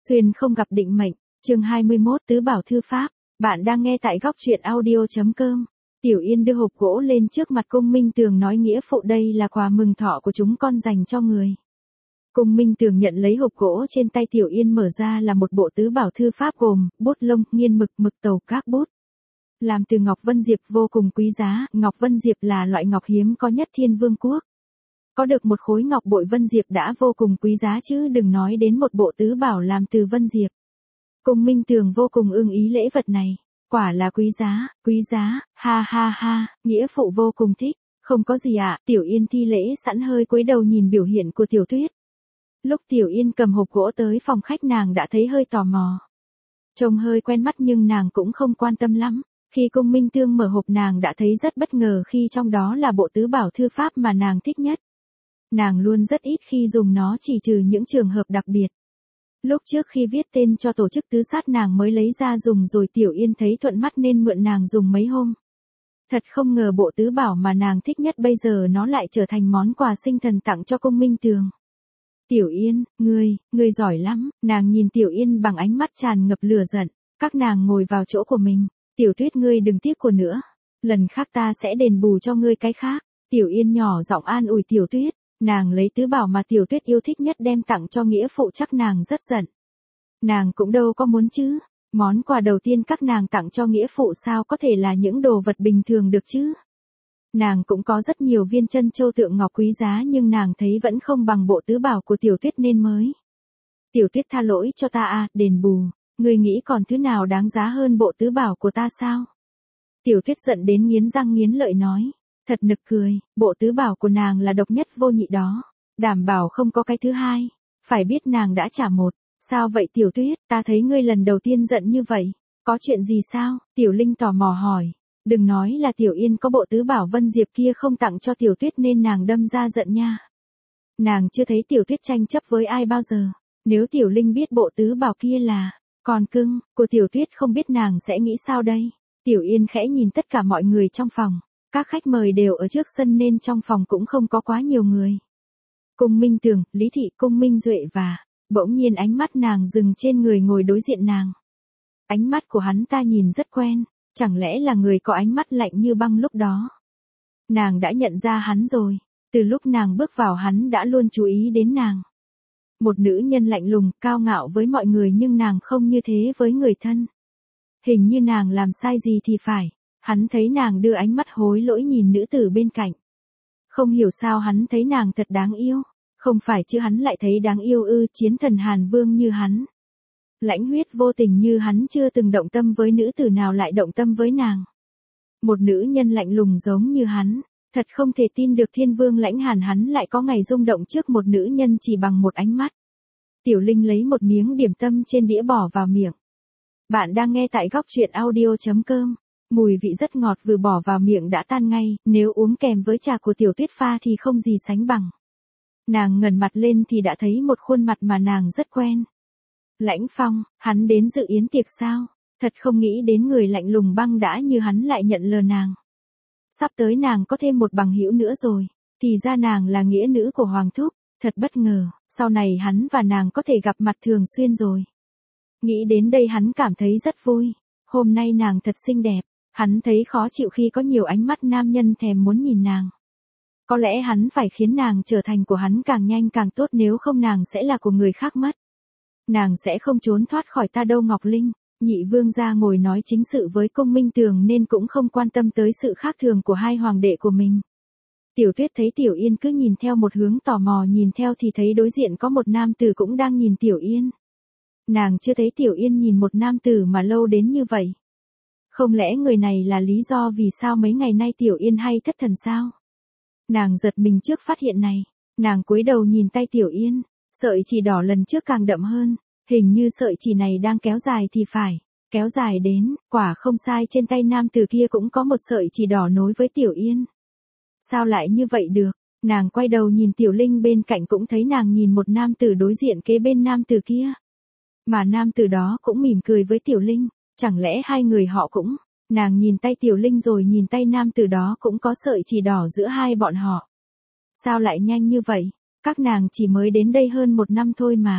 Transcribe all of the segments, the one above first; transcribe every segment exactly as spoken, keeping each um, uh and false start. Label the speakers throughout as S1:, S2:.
S1: Xuyên không gặp định mệnh, chương hai mươi mốt Tứ Bảo Thư Pháp, bạn đang nghe tại góc truyện audio.com. Tiểu Yên đưa hộp gỗ lên trước mặt Cung Minh Tường nói nghĩa phụ đây là quà mừng thọ của chúng con dành cho người. Cung Minh Tường nhận lấy hộp gỗ trên tay Tiểu Yên mở ra là một bộ tứ bảo thư pháp gồm bút lông, nghiên mực, mực tàu, các bút. Làm từ ngọc vân diệp vô cùng quý giá, ngọc vân diệp là loại ngọc hiếm có nhất Thiên Vương quốc. Có được một khối ngọc bội vân diệp đã vô cùng quý giá chứ đừng nói đến một bộ tứ bảo làm từ vân diệp. Cung Minh Tường vô cùng ưng ý lễ vật này, quả là quý giá, quý giá, ha ha ha, nghĩa phụ vô cùng thích, không có gì ạ, Tiểu Yên thi lễ sẵn hơi cúi đầu nhìn biểu hiện của Tiểu Tuyết. Lúc Tiểu Yên cầm hộp gỗ tới phòng khách nàng đã thấy hơi tò mò. Trông hơi quen mắt nhưng nàng cũng không quan tâm lắm. Khi Cung Minh Tường mở hộp nàng đã thấy rất bất ngờ khi trong đó là bộ tứ bảo thư pháp mà nàng thích nhất. Nàng luôn rất ít khi dùng nó chỉ trừ những trường hợp đặc biệt. Lúc trước khi viết tên cho tổ chức tứ sát nàng mới lấy ra dùng rồi Tiểu Yên thấy thuận mắt nên mượn nàng dùng mấy hôm. Thật không ngờ bộ tứ bảo mà nàng thích nhất bây giờ nó lại trở thành món quà sinh thần tặng cho Cung Minh Tường. Tiểu Yên, ngươi, ngươi giỏi lắm, nàng nhìn Tiểu Yên bằng ánh mắt tràn ngập lửa giận, các nàng ngồi vào chỗ của mình, Tiểu Tuyết ngươi đừng tiếc của nữa, lần khác ta sẽ đền bù cho ngươi cái khác, Tiểu Yên nhỏ giọng an ủi Tiểu Tuyết, nàng lấy tứ bảo mà Tiểu Tuyết yêu thích nhất đem tặng cho nghĩa phụ chắc nàng rất giận. Nàng cũng đâu có muốn chứ, món quà đầu tiên các nàng tặng cho nghĩa phụ sao có thể là những đồ vật bình thường được chứ. Nàng cũng có rất nhiều viên chân châu tượng ngọc quý giá nhưng nàng thấy vẫn không bằng bộ tứ bảo của Tiểu Tuyết nên mới. Tiểu Tuyết tha lỗi cho ta à, đền bù, ngươi nghĩ còn thứ nào đáng giá hơn bộ tứ bảo của ta sao? Tiểu Tuyết giận đến nghiến răng nghiến lợi nói, thật nực cười, bộ tứ bảo của nàng là độc nhất vô nhị đó, đảm bảo không có cái thứ hai, phải biết nàng đã trả một, sao vậy Tiểu Tuyết, ta thấy ngươi lần đầu tiên giận như vậy, có chuyện gì sao? Tiểu Linh tò mò hỏi. Đừng nói là Tiểu Yên có bộ tứ bảo vân diệp kia không tặng cho Tiểu Tuyết nên nàng đâm ra giận nha. Nàng chưa thấy Tiểu Tuyết tranh chấp với ai bao giờ. Nếu Tiểu Linh biết bộ tứ bảo kia là con cưng của Tiểu Tuyết không biết nàng sẽ nghĩ sao đây. Tiểu Yên khẽ nhìn tất cả mọi người trong phòng. Các khách mời đều ở trước sân nên trong phòng cũng không có quá nhiều người. Cung Minh Tường, Lý Thị, Cung Minh Duệ và bỗng nhiên ánh mắt nàng dừng trên người ngồi đối diện nàng. Ánh mắt của hắn ta nhìn rất quen. Chẳng lẽ là người có ánh mắt lạnh như băng lúc đó? Nàng đã nhận ra hắn rồi, từ lúc nàng bước vào hắn đã luôn chú ý đến nàng. Một nữ nhân lạnh lùng, cao ngạo với mọi người nhưng nàng không như thế với người thân. Hình như nàng làm sai gì thì phải, hắn thấy nàng đưa ánh mắt hối lỗi nhìn nữ tử bên cạnh. Không hiểu sao hắn thấy nàng thật đáng yêu, không phải chứ hắn lại thấy đáng yêu ư, chiến thần Hàn Vương như hắn. Lãnh huyết vô tình như hắn chưa từng động tâm với nữ tử nào lại động tâm với nàng. Một nữ nhân lạnh lùng giống như hắn, thật không thể tin được Thiên Vương Lãnh Hàn hắn lại có ngày rung động trước một nữ nhân chỉ bằng một ánh mắt. Tiểu Linh lấy một miếng điểm tâm trên đĩa bỏ vào miệng. Bạn đang nghe tại góc truyện audio.com, mùi vị rất ngọt vừa bỏ vào miệng đã tan ngay, nếu uống kèm với trà của Tiểu Tuyết pha thì không gì sánh bằng. Nàng ngẩng mặt lên thì đã thấy một khuôn mặt mà nàng rất quen. Lãnh Phong, hắn đến dự yến tiệc sao? Thật không nghĩ đến người lạnh lùng băng đã như hắn lại nhận lờ nàng. Sắp tới nàng có thêm một bằng hữu nữa rồi, thì ra nàng là nghĩa nữ của Hoàng Thúc, thật bất ngờ, sau này hắn và nàng có thể gặp mặt thường xuyên rồi. Nghĩ đến đây hắn cảm thấy rất vui, hôm nay nàng thật xinh đẹp, hắn thấy khó chịu khi có nhiều ánh mắt nam nhân thèm muốn nhìn nàng. Có lẽ hắn phải khiến nàng trở thành của hắn càng nhanh càng tốt nếu không nàng sẽ là của người khác mất. Nàng sẽ không trốn thoát khỏi ta đâu Ngọc Linh. Nhị vương gia ngồi nói chính sự với Cung Minh Tường nên cũng không quan tâm tới sự khác thường của hai hoàng đệ của mình. Tiểu Tuyết thấy Tiểu Yên cứ nhìn theo một hướng tò mò nhìn theo thì thấy đối diện có một nam tử cũng đang nhìn Tiểu Yên. Nàng chưa thấy Tiểu Yên nhìn một nam tử mà lâu đến như vậy. Không lẽ người này là lý do vì sao mấy ngày nay Tiểu Yên hay thất thần sao? Nàng giật mình trước phát hiện này, nàng cúi đầu nhìn tay Tiểu Yên. Sợi chỉ đỏ lần trước càng đậm hơn, hình như sợi chỉ này đang kéo dài thì phải, kéo dài đến, quả không sai trên tay nam tử kia cũng có một sợi chỉ đỏ nối với Tiểu Yên. Sao lại như vậy được, nàng quay đầu nhìn Tiểu Linh bên cạnh cũng thấy nàng nhìn một nam tử đối diện kế bên nam tử kia. Mà nam tử đó cũng mỉm cười với Tiểu Linh, chẳng lẽ hai người họ cũng, nàng nhìn tay Tiểu Linh rồi nhìn tay nam tử đó cũng có sợi chỉ đỏ giữa hai bọn họ. Sao lại nhanh như vậy? Các nàng chỉ mới đến đây hơn một năm thôi mà,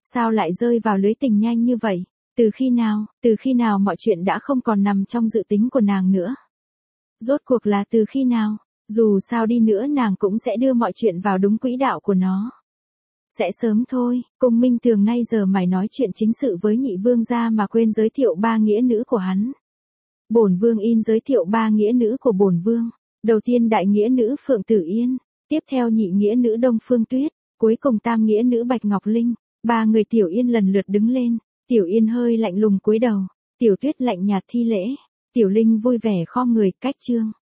S1: Sao lại rơi vào lưới tình nhanh như vậy? Từ khi nào, từ khi nào mọi chuyện đã không còn nằm trong dự tính của nàng nữa? Rốt cuộc là từ khi nào? Dù sao đi nữa nàng cũng sẽ đưa mọi chuyện vào đúng quỹ đạo của nó. Sẽ sớm thôi, Cung Minh Tường nay giờ mày nói chuyện chính sự với nhị vương gia mà quên giới thiệu ba nghĩa nữ của hắn. Bổn vương in giới thiệu ba nghĩa nữ của bổn vương. Đầu tiên đại nghĩa nữ Phượng Tử Yên, tiếp theo nhị nghĩa nữ Đông Phương Tuyết, cuối cùng tam nghĩa nữ Bạch Ngọc Linh. Ba người Tiểu Yên lần lượt đứng lên, Tiểu Yên hơi lạnh lùng cúi đầu, Tiểu Tuyết lạnh nhạt thi lễ, Tiểu Linh vui vẻ khom người cách trương.